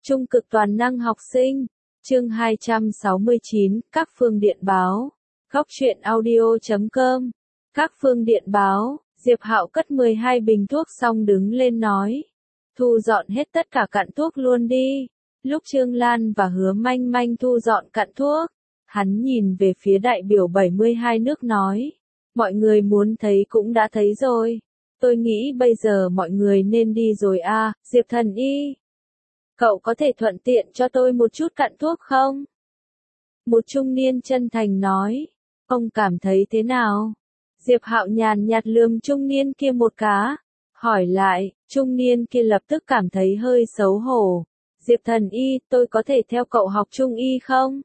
Trung cực toàn năng học sinh. Chương 269, các phương điện báo. Góc truyện audio.com. Các phương điện báo. Diệp Hạo cất 12 bình thuốc xong đứng lên nói. Thu dọn hết tất cả cặn thuốc luôn đi. Lúc Trương Lan và Hứa Manh Manh thu dọn cặn thuốc, hắn nhìn về phía đại biểu 72 nước nói. Mọi người muốn thấy cũng đã thấy rồi. Tôi nghĩ bây giờ mọi người nên đi rồi à, Diệp Thần Y. Cậu có thể thuận tiện cho tôi một chút cặn thuốc không? Một trung niên chân thành nói. Ông cảm thấy thế nào? Diệp Hạo nhàn nhạt lườm trung niên kia một cái. Hỏi lại, trung niên kia lập tức cảm thấy hơi xấu hổ. Diệp Thần Y, tôi có thể theo cậu học Trung Y không?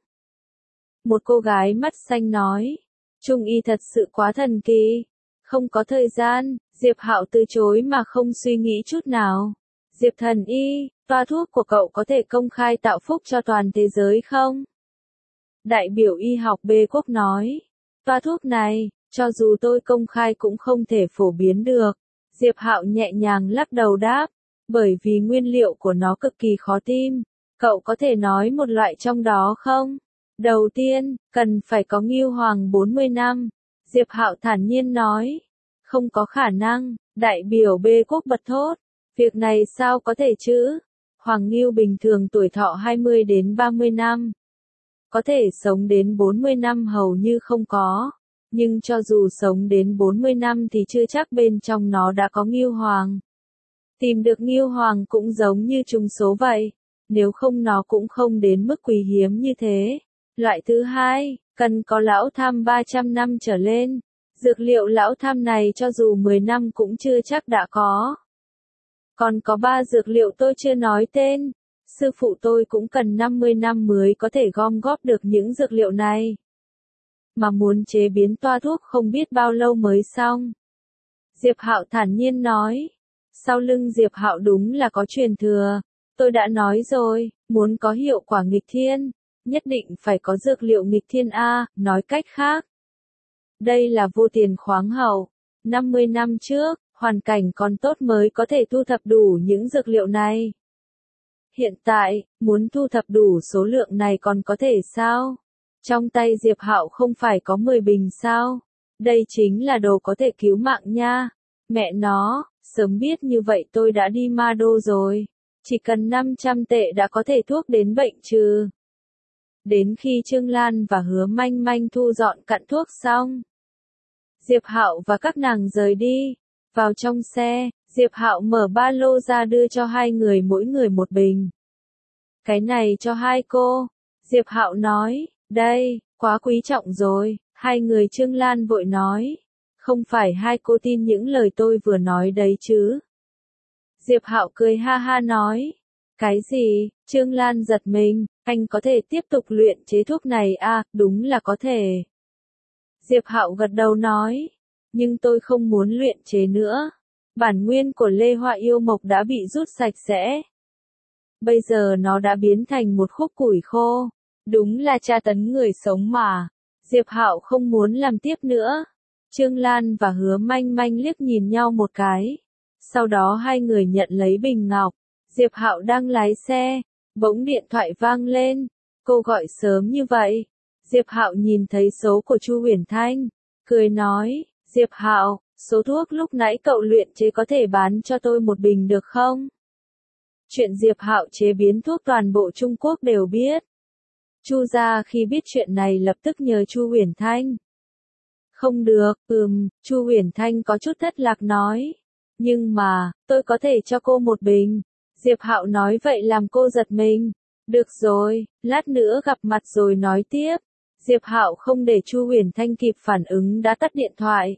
Một cô gái mắt xanh nói. Trung Y thật sự quá thần kỳ. Không có thời gian, Diệp Hạo từ chối mà không suy nghĩ chút nào. Diệp Thần Y, toa thuốc của cậu có thể công khai tạo phúc cho toàn thế giới không? Đại biểu y học B quốc nói. Toa thuốc này, cho dù tôi công khai cũng không thể phổ biến được. Diệp Hạo nhẹ nhàng lắc đầu đáp. Bởi vì nguyên liệu của nó cực kỳ khó tìm. Cậu có thể nói một loại trong đó không? Đầu tiên, cần phải có ngưu hoàng 40 năm. Diệp Hạo thản nhiên nói. Không có khả năng, đại biểu B quốc bật thốt. Việc này sao có thể chứ? Hoàng ngưu bình thường tuổi thọ 20 đến 30 năm. Có thể sống đến 40 năm hầu như không có. Nhưng cho dù sống đến 40 năm thì chưa chắc bên trong nó đã có ngưu hoàng. Tìm được ngưu hoàng cũng giống như trùng số vậy. Nếu không nó cũng không đến mức quý hiếm như thế. Loại thứ hai, cần có lão tham 300 năm trở lên. Dược liệu lão tham này cho dù 10 năm cũng chưa chắc đã có. Còn có 3 dược liệu tôi chưa nói tên. Sư phụ tôi cũng cần 50 năm mới có thể gom góp được những dược liệu này. Mà muốn chế biến toa thuốc không biết bao lâu mới xong. Diệp Hạo thản nhiên nói. Sau lưng Diệp Hạo đúng là có truyền thừa. Tôi đã nói rồi, muốn có hiệu quả nghịch thiên, nhất định phải có dược liệu nghịch thiên A, nói cách khác. Đây là vô tiền khoáng hậu. 50 năm trước, hoàn cảnh còn tốt mới có thể thu thập đủ những dược liệu này. Hiện tại, muốn thu thập đủ số lượng này còn có thể sao? Trong tay Diệp Hạo không phải có 10 bình sao? Đây chính là đồ có thể cứu mạng nha. Mẹ nó, sớm biết như vậy tôi đã đi Ma Đô rồi. Chỉ cần 500 tệ đã có thể thuốc đến bệnh trừ. Đến khi Trương Lan và Hứa Manh Manh thu dọn cặn thuốc xong, Diệp Hạo và các nàng rời đi. Vào trong xe, Diệp Hạo mở ba lô ra đưa cho hai người mỗi người một bình. Cái này cho hai cô. Diệp Hạo nói, đây, quá quý trọng rồi. Hai người Trương Lan vội nói. Không phải hai cô tin những lời tôi vừa nói đấy chứ. Diệp Hạo cười ha ha nói. Cái gì? Trương Lan giật mình, anh có thể tiếp tục luyện chế thuốc này à, đúng là có thể. Diệp Hạo gật đầu nói. Nhưng tôi không muốn luyện chế nữa. Bản nguyên của Lê Hoa Yêu Mộc đã bị rút sạch sẽ. Bây giờ nó đã biến thành một khúc củi khô. Đúng là tra tấn người sống mà. Diệp Hạo không muốn làm tiếp nữa. Trương Lan và Hứa Manh Manh liếc nhìn nhau một cái. Sau đó hai người nhận lấy bình ngọc. Diệp Hạo đang lái xe, bỗng điện thoại vang lên. Cô gọi sớm như vậy. Diệp Hạo nhìn thấy số của Chu Huyền Thanh, cười nói, Diệp Hạo, số thuốc lúc nãy cậu luyện chế có thể bán cho tôi một bình được không? Chuyện Diệp Hạo chế biến thuốc toàn bộ Trung Quốc đều biết. Chu gia khi biết chuyện này lập tức nhờ Chu Huyền Thanh. Không được, Chu Huyền Thanh có chút thất lạc nói. Nhưng mà, tôi có thể cho cô một bình. Diệp Hạo nói vậy làm cô giật mình. Được rồi, lát nữa gặp mặt rồi nói tiếp. Diệp Hạo không để Chu Huyền Thanh kịp phản ứng đã tắt điện thoại.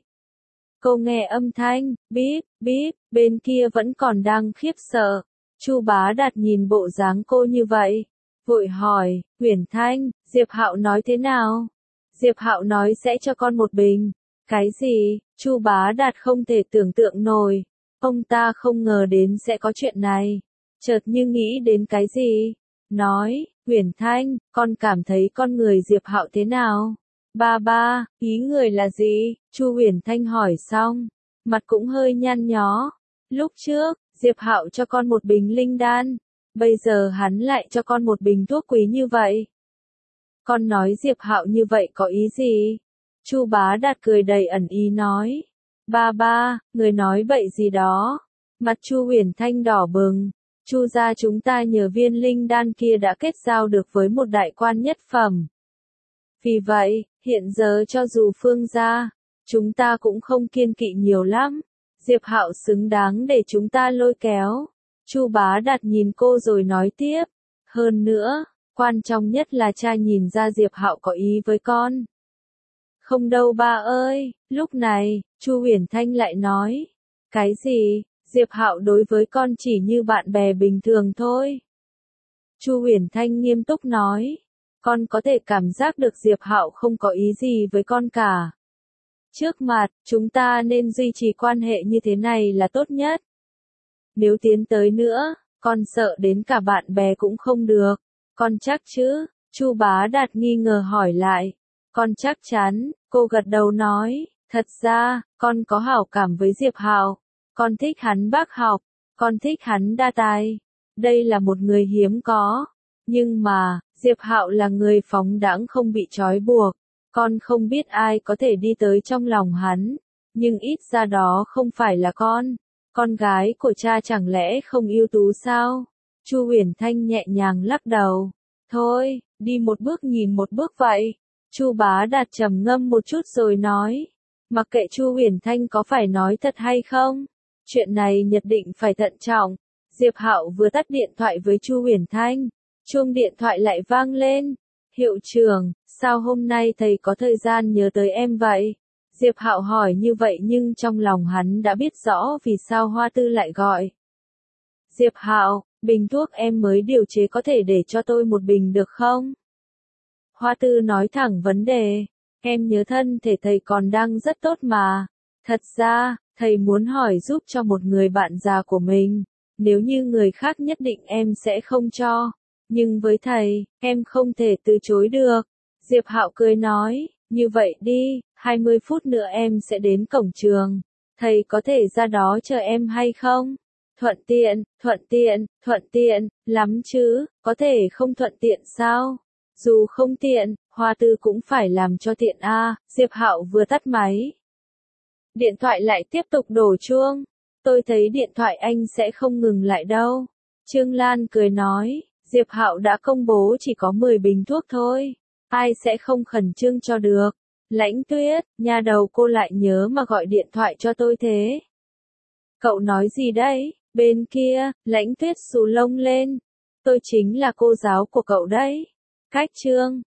Cô nghe âm thanh, bíp, bíp, bên kia vẫn còn đang khiếp sợ. Chu Bá Đạt nhìn bộ dáng cô như vậy, vội hỏi, Huyền Thanh, Diệp Hạo nói thế nào? Diệp Hạo nói sẽ cho con một bình. Cái gì? Chu Bá Đạt không thể tưởng tượng nổi. Ông ta không ngờ đến sẽ có chuyện này. Chợt như nghĩ đến cái gì? Nói, Huyền Thanh, con cảm thấy con người Diệp Hạo thế nào? Ba, ý người là gì? Chu Huyền Thanh hỏi xong, mặt cũng hơi nhăn nhó. Lúc trước, Diệp Hạo cho con một bình linh đan. Bây giờ hắn lại cho con một bình thuốc quý như vậy. Con nói Diệp Hạo như vậy có ý gì? Chu Bá Đạt cười đầy ẩn ý nói. Ba ba, người nói bậy gì đó. Mặt Chu Huyền Thanh đỏ bừng. Chu gia chúng ta nhờ viên linh đan kia đã kết giao được với một đại quan nhất phẩm. Vì vậy, hiện giờ cho dù Phương gia, chúng ta cũng không kiêng kỵ nhiều lắm. Diệp Hạo xứng đáng để chúng ta lôi kéo. Chu Bá Đạt nhìn cô rồi nói tiếp. Hơn nữa, quan trọng nhất là cha nhìn ra Diệp Hạo có ý với con. Không đâu ba ơi, lúc này, Chu Huyền Thanh lại nói. Cái gì, Diệp Hạo đối với con chỉ như bạn bè bình thường thôi. Chu Huyền Thanh nghiêm túc nói. Con có thể cảm giác được Diệp Hạo không có ý gì với con cả. Trước mặt, chúng ta nên duy trì quan hệ như thế này là tốt nhất. Nếu tiến tới nữa, con sợ đến cả bạn bè cũng không được. Con chắc chứ? Chu Bá Đạt nghi ngờ hỏi lại. Con chắc chắn, cô gật đầu nói. Thật ra, con có hảo cảm với Diệp Hạo. Con thích hắn bác học. Con thích hắn đa tài. Đây là một người hiếm có. Nhưng mà, Diệp Hạo là người phóng đãng không bị trói buộc. Con không biết ai có thể đi tới trong lòng hắn. Nhưng ít ra đó không phải là con. Con gái của cha chẳng lẽ không ưu tú sao? Chu Huyền Thanh nhẹ nhàng lắc đầu. Thôi, đi một bước nhìn một bước vậy. Chu Bá Đạt trầm ngâm một chút rồi nói. Mặc kệ Chu Huyền Thanh có phải nói thật hay không, chuyện này nhất định phải thận trọng. Diệp Hạo vừa tắt điện thoại với Chu Huyền Thanh, chuông điện thoại lại vang lên. Hiệu trưởng, sao hôm nay thầy có thời gian nhớ tới em vậy? Diệp Hạo hỏi như vậy nhưng trong lòng hắn đã biết rõ vì sao Hoa Tư lại gọi. Diệp Hạo, bình thuốc em mới điều chế có thể để cho tôi một bình được không? Hoa Tư nói thẳng vấn đề. Em nhớ thân thể thầy còn đang rất tốt mà. Thật ra, thầy muốn hỏi giúp cho một người bạn già của mình. Nếu như người khác nhất định em sẽ không cho. Nhưng với thầy, em không thể từ chối được. Diệp Hạo cười nói, như vậy đi, 20 phút nữa em sẽ đến cổng trường. Thầy có thể ra đó chờ em hay không? Thuận tiện, lắm chứ, có thể không thuận tiện sao? Dù không tiện, Hoa Tư cũng phải làm cho tiện a. Diệp Hạo vừa tắt máy. Điện thoại lại tiếp tục đổ chuông. Tôi thấy điện thoại anh sẽ không ngừng lại đâu. Trương Lan cười nói, Diệp Hạo đã công bố chỉ có 10 bình thuốc thôi. Ai sẽ không khẩn trương cho được. Lãnh Tuyết, nhà đầu cô lại nhớ mà gọi điện thoại cho tôi thế. Cậu nói gì đấy? Bên kia, Lãnh Tuyết xù lông lên. Tôi chính là cô giáo của cậu đấy. Cách Trương,